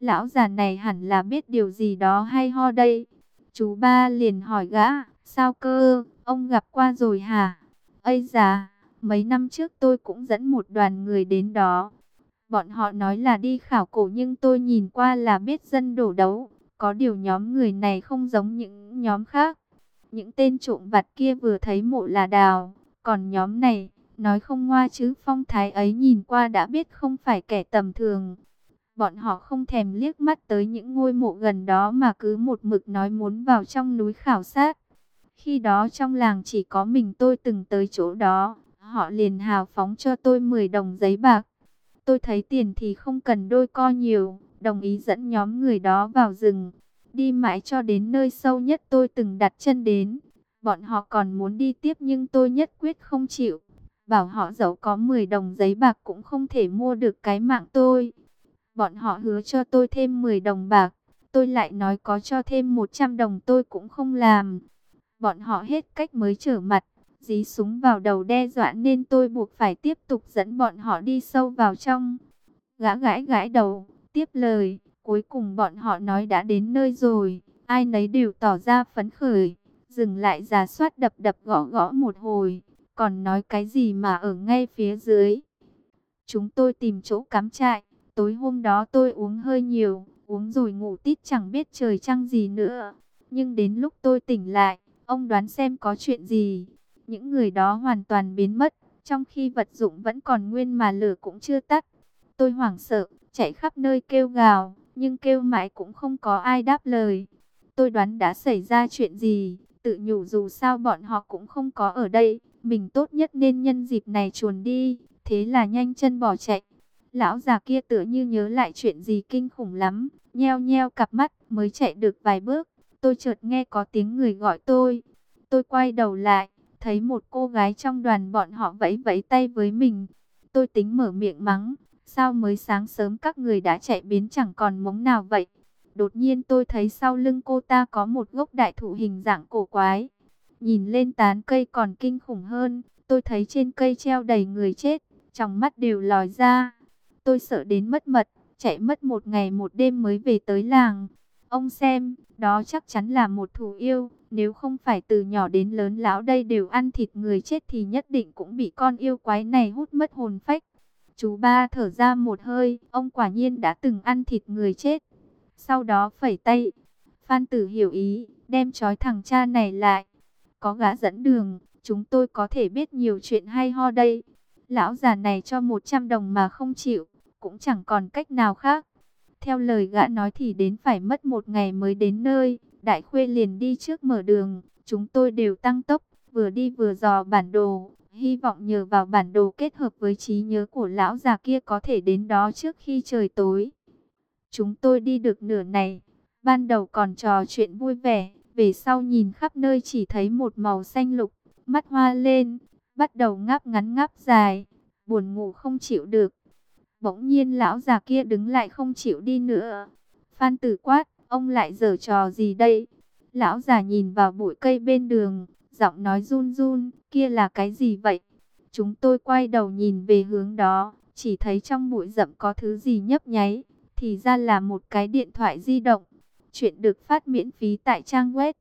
Lão già này hẳn là biết điều gì đó hay ho đây. Chú ba liền hỏi gã, sao cơ, ông gặp qua rồi hả? Ây già, mấy năm trước tôi cũng dẫn một đoàn người đến đó. Bọn họ nói là đi khảo cổ nhưng tôi nhìn qua là biết dân đổ đấu. Có điều nhóm người này không giống những nhóm khác. Những tên trộm vặt kia vừa thấy mộ là đào. Còn nhóm này, nói không ngoa chứ phong thái ấy nhìn qua đã biết không phải kẻ tầm thường. Bọn họ không thèm liếc mắt tới những ngôi mộ gần đó mà cứ một mực nói muốn vào trong núi khảo sát. Khi đó trong làng chỉ có mình tôi từng tới chỗ đó. Họ liền hào phóng cho tôi 10 đồng giấy bạc. Tôi thấy tiền thì không cần đôi co nhiều, đồng ý dẫn nhóm người đó vào rừng. Đi mãi cho đến nơi sâu nhất tôi từng đặt chân đến. Bọn họ còn muốn đi tiếp nhưng tôi nhất quyết không chịu. Bảo họ dẫu có 10 đồng giấy bạc cũng không thể mua được cái mạng tôi. Bọn họ hứa cho tôi thêm 10 đồng bạc. Tôi lại nói có cho thêm 100 đồng tôi cũng không làm. Bọn họ hết cách mới trở mặt, dí súng vào đầu đe dọa nên tôi buộc phải tiếp tục dẫn bọn họ đi sâu vào trong. Gã gãi gãi đầu, tiếp lời, cuối cùng bọn họ nói đã đến nơi rồi, ai nấy đều tỏ ra phấn khởi, dừng lại rà soát đập đập gõ gõ một hồi, còn nói cái gì mà ở ngay phía dưới. Chúng tôi tìm chỗ cắm trại, tối hôm đó tôi uống hơi nhiều, uống rồi ngủ tít chẳng biết trời trăng gì nữa. Nhưng đến lúc tôi tỉnh lại, ông đoán xem có chuyện gì. Những người đó hoàn toàn biến mất, trong khi vật dụng vẫn còn nguyên mà lửa cũng chưa tắt. Tôi hoảng sợ, chạy khắp nơi kêu gào, nhưng kêu mãi cũng không có ai đáp lời. Tôi đoán đã xảy ra chuyện gì, tự nhủ dù sao bọn họ cũng không có ở đây, mình tốt nhất nên nhân dịp này chuồn đi, thế là nhanh chân bỏ chạy. Lão già kia tựa như nhớ lại chuyện gì kinh khủng lắm, nheo nheo cặp mắt mới chạy được vài bước. Tôi chợt nghe có tiếng người gọi tôi. Tôi quay đầu lại, thấy một cô gái trong đoàn bọn họ vẫy vẫy tay với mình. Tôi tính mở miệng mắng, sao mới sáng sớm các người đã chạy biến chẳng còn mống nào vậy? Đột nhiên tôi thấy sau lưng cô ta có một gốc đại thụ hình dạng cổ quái. Nhìn lên tán cây còn kinh khủng hơn, tôi thấy trên cây treo đầy người chết, trong mắt đều lòi ra. Tôi sợ đến mất mật, chạy mất 1 ngày 1 đêm mới về tới làng. Ông xem, đó chắc chắn là một thù yêu, nếu không phải từ nhỏ đến lớn lão đây đều ăn thịt người chết thì nhất định cũng bị con yêu quái này hút mất hồn phách. Chú ba thở ra một hơi, ông quả nhiên đã từng ăn thịt người chết. Sau đó phẩy tay, Phan Tử hiểu ý, đem trói thằng cha này lại. Có gã dẫn đường, chúng tôi có thể biết nhiều chuyện hay ho đây. Lão già này cho 100 đồng mà không chịu, cũng chẳng còn cách nào khác. Theo lời gã nói thì đến phải mất 1 ngày mới đến nơi. Đại Khuê liền đi trước mở đường, chúng tôi đều tăng tốc, vừa đi vừa dò bản đồ. Hy vọng nhờ vào bản đồ kết hợp với trí nhớ của lão già kia có thể đến đó trước khi trời tối. Chúng tôi đi được nửa này, ban đầu còn trò chuyện vui vẻ, về sau nhìn khắp nơi chỉ thấy một màu xanh lục, mắt hoa lên, bắt đầu ngáp ngắn ngáp dài, buồn ngủ không chịu được. Bỗng nhiên lão già kia đứng lại không chịu đi nữa. Phan Tử quát, ông lại giở trò gì đây? Lão già nhìn vào bụi cây bên đường, giọng nói run run, kia là cái gì vậy? Chúng tôi quay đầu nhìn về hướng đó, chỉ thấy trong bụi rậm có thứ gì nhấp nháy, thì ra là một cái điện thoại di động. Chuyện được phát miễn phí tại trang web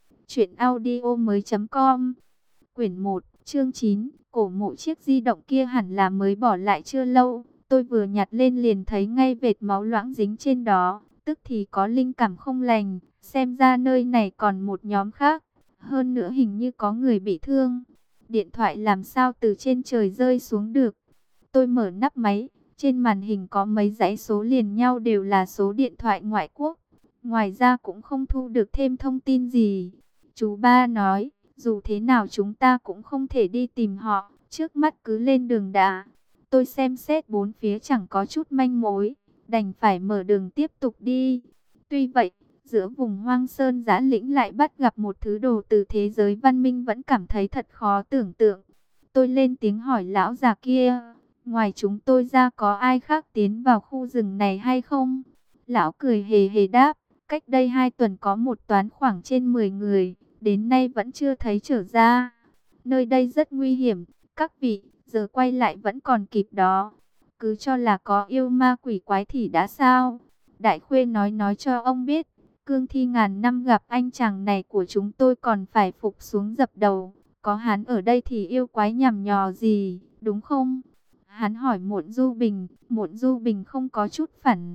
truyệnaudiomoi.com. Quyển 1, chương 9, cổ mộ chiếc di động kia hẳn là mới bỏ lại chưa lâu. Tôi vừa nhặt lên liền thấy ngay vệt máu loãng dính trên đó, tức thì có linh cảm không lành, xem ra nơi này còn một nhóm khác. Hơn nữa hình như có người bị thương. Điện thoại làm sao từ trên trời rơi xuống được? Tôi mở nắp máy, trên màn hình có mấy dãy số liền nhau đều là số điện thoại ngoại quốc. Ngoài ra cũng không thu được thêm thông tin gì. Chú ba nói, dù thế nào chúng ta cũng không thể đi tìm họ, trước mắt cứ lên đường đã. Tôi xem xét bốn phía chẳng có chút manh mối, đành phải mở đường tiếp tục đi. Tuy vậy, giữa vùng hoang sơn dã lĩnh lại bắt gặp một thứ đồ từ thế giới văn minh vẫn cảm thấy thật khó tưởng tượng. Tôi lên tiếng hỏi lão già kia, ngoài chúng tôi ra có ai khác tiến vào khu rừng này hay không? Lão cười hề hề đáp, cách đây 2 tuần có một toán khoảng trên 10 người, đến nay vẫn chưa thấy trở ra. Nơi đây rất nguy hiểm, các vị, giờ quay lại vẫn còn kịp đó. Cứ cho là có yêu ma quỷ quái thì đã sao? Đại Khuê nói cho ông biết, cương thi ngàn năm gặp anh chàng này của chúng tôi còn phải phục xuống dập đầu. Có hắn ở đây thì yêu quái nhằm nhò gì, đúng không? Hắn hỏi Muộn Du Bình không có chút phản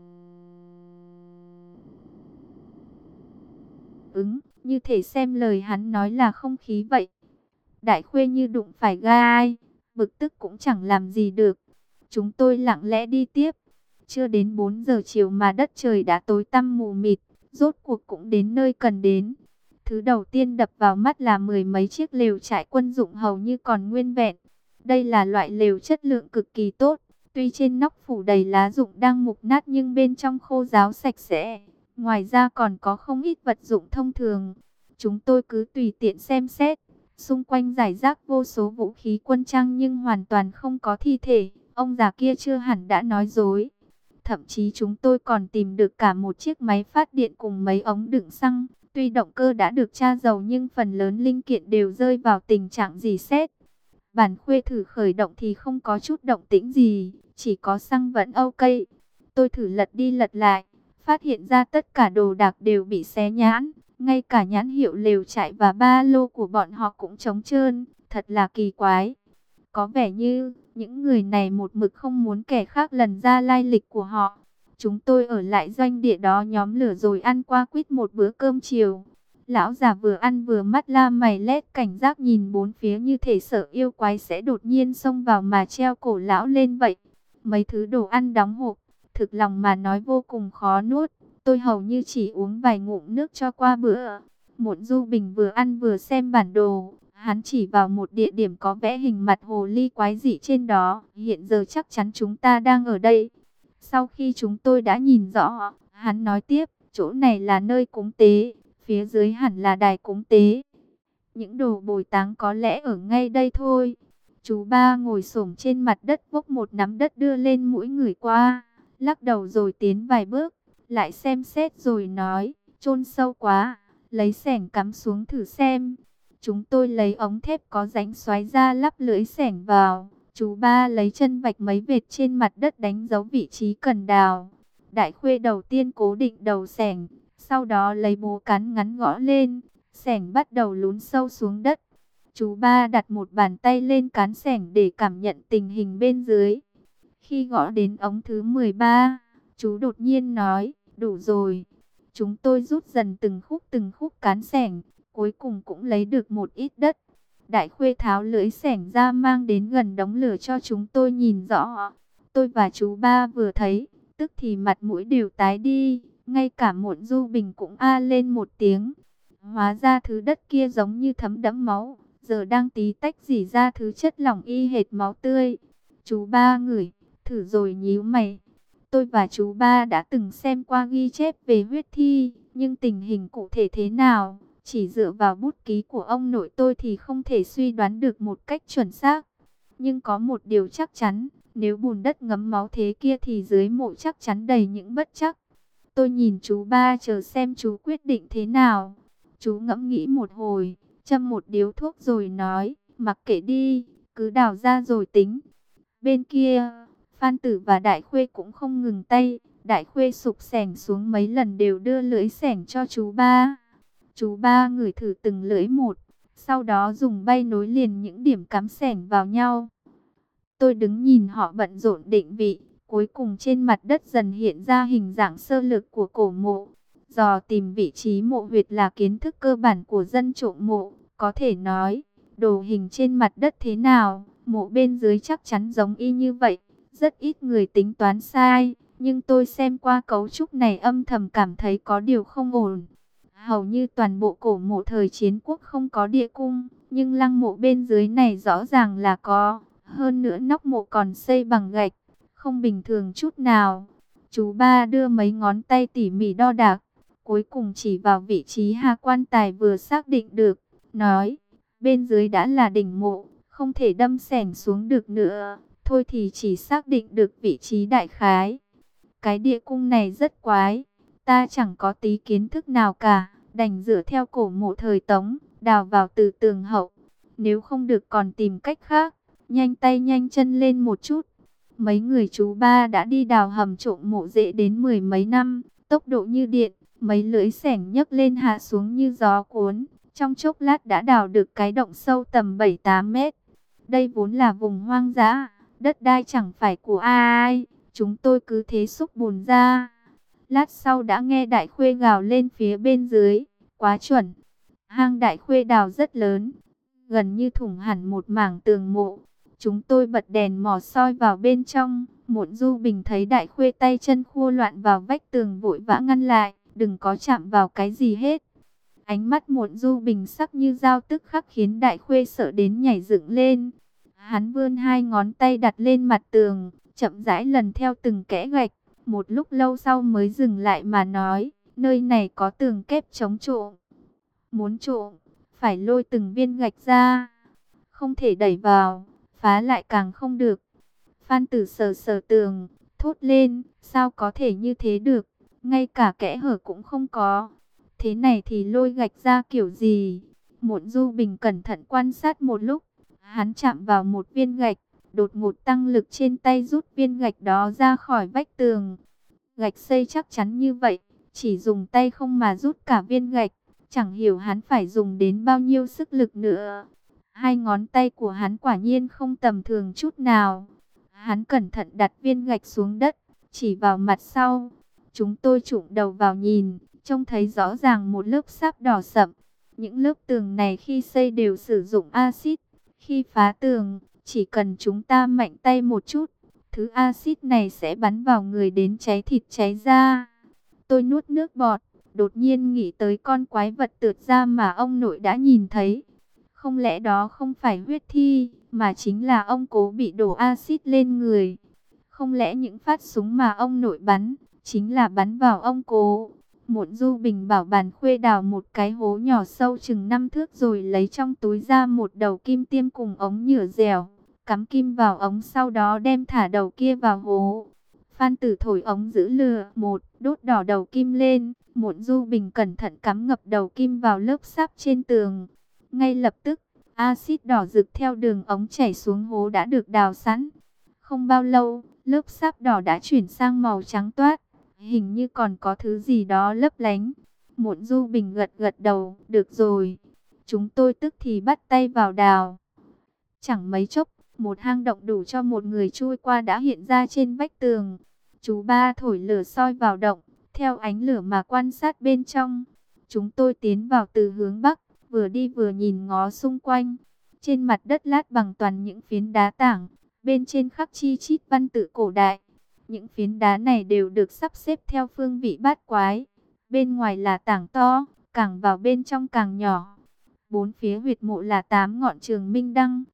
ứng, như thể xem lời hắn nói là không khí vậy. Đại Khuê như đụng phải gai, bực tức cũng chẳng làm gì được. Chúng tôi lặng lẽ đi tiếp. Chưa đến 4 giờ chiều mà đất trời đã tối tăm mù mịt, rốt cuộc cũng đến nơi cần đến. Thứ đầu tiên đập vào mắt là mười mấy chiếc lều trại quân dụng hầu như còn nguyên vẹn. Đây là loại lều chất lượng cực kỳ tốt, tuy trên nóc phủ đầy lá rụng đang mục nát nhưng bên trong khô ráo sạch sẽ. Ngoài ra còn có không ít vật dụng thông thường. Chúng tôi cứ tùy tiện xem xét. Xung quanh rải rác vô số vũ khí quân trang nhưng hoàn toàn không có thi thể. Ông già kia chưa hẳn đã nói dối. Thậm chí chúng tôi còn tìm được cả một chiếc máy phát điện cùng mấy ống đựng xăng. Tuy động cơ đã được tra dầu nhưng phần lớn linh kiện đều rơi vào tình trạng rỉ sét. Bản Khuê thử khởi động thì không có chút động tĩnh gì, chỉ có xăng vẫn ok. Tôi thử lật đi lật lại, phát hiện ra tất cả đồ đạc đều bị xé nhãn. Ngay cả nhãn hiệu lều trại và ba lô của bọn họ cũng trống trơn, thật là kỳ quái. Có vẻ như những người này một mực không muốn kẻ khác lần ra lai lịch của họ. Chúng tôi ở lại doanh địa đó nhóm lửa rồi ăn qua quýt một bữa cơm chiều. Lão già vừa ăn vừa mắt la mày lét cảnh giác nhìn bốn phía như thể sợ yêu quái sẽ đột nhiên xông vào mà treo cổ lão lên vậy. Mấy thứ đồ ăn đóng hộp, thực lòng mà nói vô cùng khó nuốt. Tôi hầu như chỉ uống vài ngụm nước cho qua bữa. Muộn Du Bình vừa ăn vừa xem bản đồ. Hắn chỉ vào một địa điểm có vẽ hình mặt hồ ly quái dị trên đó. Hiện giờ chắc chắn chúng ta đang ở đây. Sau khi chúng tôi đã nhìn rõ, hắn nói tiếp, chỗ này là nơi cúng tế, phía dưới hẳn là đài cúng tế. Những đồ bồi táng có lẽ ở ngay đây thôi. Chú ba ngồi xổm trên mặt đất vốc một nắm đất đưa lên mũi người qua, lắc đầu rồi tiến vài bước, lại xem xét rồi nói, chôn sâu quá, lấy xẻng cắm xuống thử xem. Chúng tôi lấy ống thép có rãnh xoáy ra lắp lưỡi xẻng vào. Chú ba lấy chân vạch mấy vệt trên mặt đất đánh dấu vị trí cần đào. Đại Khuê đầu tiên cố định đầu xẻng, sau đó lấy búa cán ngắn gõ lên, xẻng bắt đầu lún sâu xuống đất. Chú ba đặt một bàn tay lên cán xẻng để cảm nhận tình hình bên dưới. Khi gõ đến ống thứ 13, chú đột nhiên nói, đủ rồi. Chúng tôi rút dần từng khúc cán xẻng, cuối cùng cũng lấy được một ít đất. Đại Khuê tháo lưỡi xẻng ra mang đến gần đống lửa cho chúng tôi nhìn rõ. Tôi và chú ba vừa thấy, tức thì mặt mũi đều tái đi, ngay cả Muộn Du Bình cũng a lên một tiếng. Hóa ra thứ đất kia giống như thấm đẫm máu, giờ đang tí tách rỉ ra thứ chất lỏng y hệt máu tươi. Chú ba ngửi, thử rồi nhíu mày. Tôi và chú ba đã từng xem qua ghi chép về huyết thi, nhưng tình hình cụ thể thế nào, chỉ dựa vào bút ký của ông nội tôi thì không thể suy đoán được một cách chuẩn xác. Nhưng có một điều chắc chắn, nếu bùn đất ngấm máu thế kia thì dưới mộ chắc chắn đầy những bất trắc. Tôi nhìn chú ba chờ xem chú quyết định thế nào. Chú ngẫm nghĩ một hồi, châm một điếu thuốc rồi nói, mặc kệ đi, cứ đào ra rồi tính. Bên kia, Phan Tử và Đại Khuê cũng không ngừng tay. Đại Khuê sụp xẻng xuống mấy lần đều đưa lưỡi xẻng cho chú ba. Chú ba ngửi thử từng lưỡi một, sau đó dùng bay nối liền những điểm cắm xẻng vào nhau. Tôi đứng nhìn họ bận rộn định vị, cuối cùng trên mặt đất dần hiện ra hình dạng sơ lược của cổ mộ. Dò tìm vị trí mộ huyệt là kiến thức cơ bản của dân trộm mộ, có thể nói, đồ hình trên mặt đất thế nào, mộ bên dưới chắc chắn giống y như vậy. Rất ít người tính toán sai, nhưng tôi xem qua cấu trúc này âm thầm cảm thấy có điều không ổn. Hầu như toàn bộ cổ mộ thời chiến quốc không có địa cung, nhưng lăng mộ bên dưới này rõ ràng là có. Hơn nữa nóc mộ còn xây bằng gạch, không bình thường chút nào. Chú ba đưa mấy ngón tay tỉ mỉ đo đạc, cuối cùng chỉ vào vị trí Hà quan tài vừa xác định được, nói, bên dưới đã là đỉnh mộ, không thể đâm xẻng xuống được nữa, thôi thì chỉ xác định được vị trí đại khái. Cái địa cung này rất quái, ta chẳng có tí kiến thức nào cả, đành dựa theo cổ mộ thời Tống, đào vào từ tường hậu, nếu không được còn tìm cách khác. Nhanh tay nhanh chân lên một chút. Mấy người chú ba đã đi đào hầm trộm mộ dễ đến mười mấy năm, tốc độ như điện, mấy lưỡi xẻng nhấc lên hạ xuống như gió cuốn. Trong chốc lát đã đào được cái động sâu tầm 7-8 mét. Đây vốn là vùng hoang dã, đất đai chẳng phải của ai, chúng tôi cứ thế xúc bùn ra. Lát sau đã nghe Đại Khuê gào lên phía bên dưới, quá chuẩn. Hang Đại Khuê đào rất lớn, gần như thủng hẳn một mảng tường mộ. Chúng tôi bật đèn mò soi vào bên trong. Mộn Du Bình thấy Đại Khuê tay chân khua loạn vào vách tường vội vã ngăn lại, đừng có chạm vào cái gì hết. Ánh mắt Mộn Du Bình sắc như dao tức khắc khiến Đại Khuê sợ đến nhảy dựng lên. Hắn vươn hai ngón tay đặt lên mặt tường, chậm rãi lần theo từng kẽ gạch. Một lúc lâu sau mới dừng lại mà nói, nơi này có tường kép chống trộm. Muốn trộm, phải lôi từng viên gạch ra, không thể đẩy vào, phá lại càng không được. Phan Tử sờ sờ tường, thốt lên, sao có thể như thế được, ngay cả kẽ hở cũng không có. Thế này thì lôi gạch ra kiểu gì? Mộn Du Bình cẩn thận quan sát một lúc, hắn chạm vào một viên gạch, đột ngột tăng lực trên tay rút viên gạch đó ra khỏi vách tường. Gạch xây chắc chắn như vậy, chỉ dùng tay không mà rút cả viên gạch, chẳng hiểu hắn phải dùng đến bao nhiêu sức lực nữa. Hai ngón tay của hắn quả nhiên không tầm thường chút nào. Hắn cẩn thận đặt viên gạch xuống đất, chỉ vào mặt sau. Chúng tôi trụm đầu vào nhìn, trông thấy rõ ràng một lớp sáp đỏ sậm. Những lớp tường này khi xây đều sử dụng axit. Khi phá tường, chỉ cần chúng ta mạnh tay một chút, thứ axit này sẽ bắn vào người đến cháy thịt cháy da. Tôi nuốt nước bọt, đột nhiên nghĩ tới con quái vật tượt ra mà ông nội đã nhìn thấy. Không lẽ đó không phải huyết thi, mà chính là ông Cố bị đổ axit lên người? Không lẽ những phát súng mà ông nội bắn, chính là bắn vào ông Cố? Mộn Du Bình bảo Bàn Khuê đào một cái hố nhỏ sâu chừng 5 thước rồi lấy trong túi ra một đầu kim tiêm cùng ống nhựa dẻo. Cắm kim vào ống sau đó đem thả đầu kia vào hố. Phan Tử thổi ống giữ lửa một, đốt đỏ đầu kim lên. Mộn Du Bình cẩn thận cắm ngập đầu kim vào lớp sáp trên tường. Ngay lập tức, axit đỏ rực theo đường ống chảy xuống hố đã được đào sẵn. Không bao lâu, lớp sáp đỏ đã chuyển sang màu trắng toát. Hình như còn có thứ gì đó lấp lánh. Mộn Du Bình gật gật đầu, được rồi. Chúng tôi tức thì bắt tay vào đào. Chẳng mấy chốc, một hang động đủ cho một người chui qua đã hiện ra trên vách tường. Chú ba thổi lửa soi vào động, theo ánh lửa mà quan sát bên trong. Chúng tôi tiến vào từ hướng bắc, vừa đi vừa nhìn ngó xung quanh. Trên mặt đất lát bằng toàn những phiến đá tảng, bên trên khắc chi chít văn tự cổ đại. Những phiến đá này đều được sắp xếp theo phương vị bát quái. Bên ngoài là tảng to, càng vào bên trong càng nhỏ. Bốn phía huyệt mộ là 8 ngọn trường minh đăng,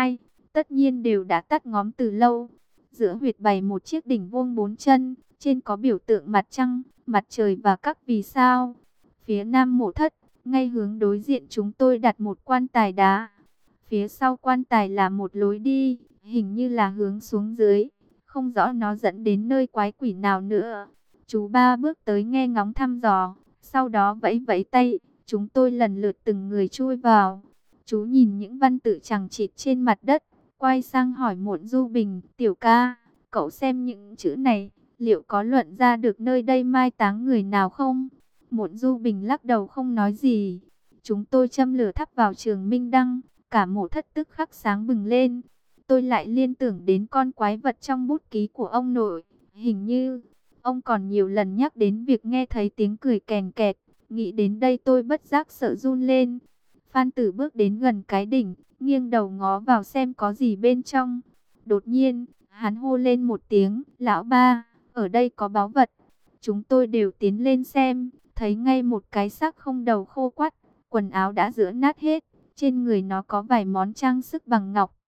tất nhiên đều đã tắt ngóm từ lâu. Giữa huyệt bày một chiếc đỉnh vuông 4 chân, trên có biểu tượng mặt trăng, mặt trời và các vì sao. Phía nam mộ thất, ngay hướng đối diện chúng tôi đặt một quan tài đá. Phía sau quan tài là một lối đi, hình như là hướng xuống dưới. Không rõ nó dẫn đến nơi quái quỷ nào nữa. Chú ba bước tới nghe ngóng thăm dò, sau đó vẫy vẫy tay. Chúng tôi lần lượt từng người chui vào. Chú nhìn những văn tự chằng chịt trên mặt đất, quay sang hỏi Mộn Du Bình, tiểu ca, cậu xem những chữ này, liệu có luận ra được nơi đây mai táng người nào không? Mộn Du Bình lắc đầu không nói gì. Chúng tôi châm lửa thắp vào trường minh đăng, cả mộ thất tức khắc sáng bừng lên. Tôi lại liên tưởng đến con quái vật trong bút ký của ông nội. Hình như, ông còn nhiều lần nhắc đến việc nghe thấy tiếng cười kèn kẹt. Nghĩ đến đây tôi bất giác sợ run lên. Phan Tử bước đến gần cái đỉnh, nghiêng đầu ngó vào xem có gì bên trong. Đột nhiên, hắn hô lên một tiếng, lão ba, ở đây có báu vật. Chúng tôi đều tiến lên xem, thấy ngay một cái xác không đầu khô quắt, quần áo đã rữa nát hết. Trên người nó có vài món trang sức bằng ngọc,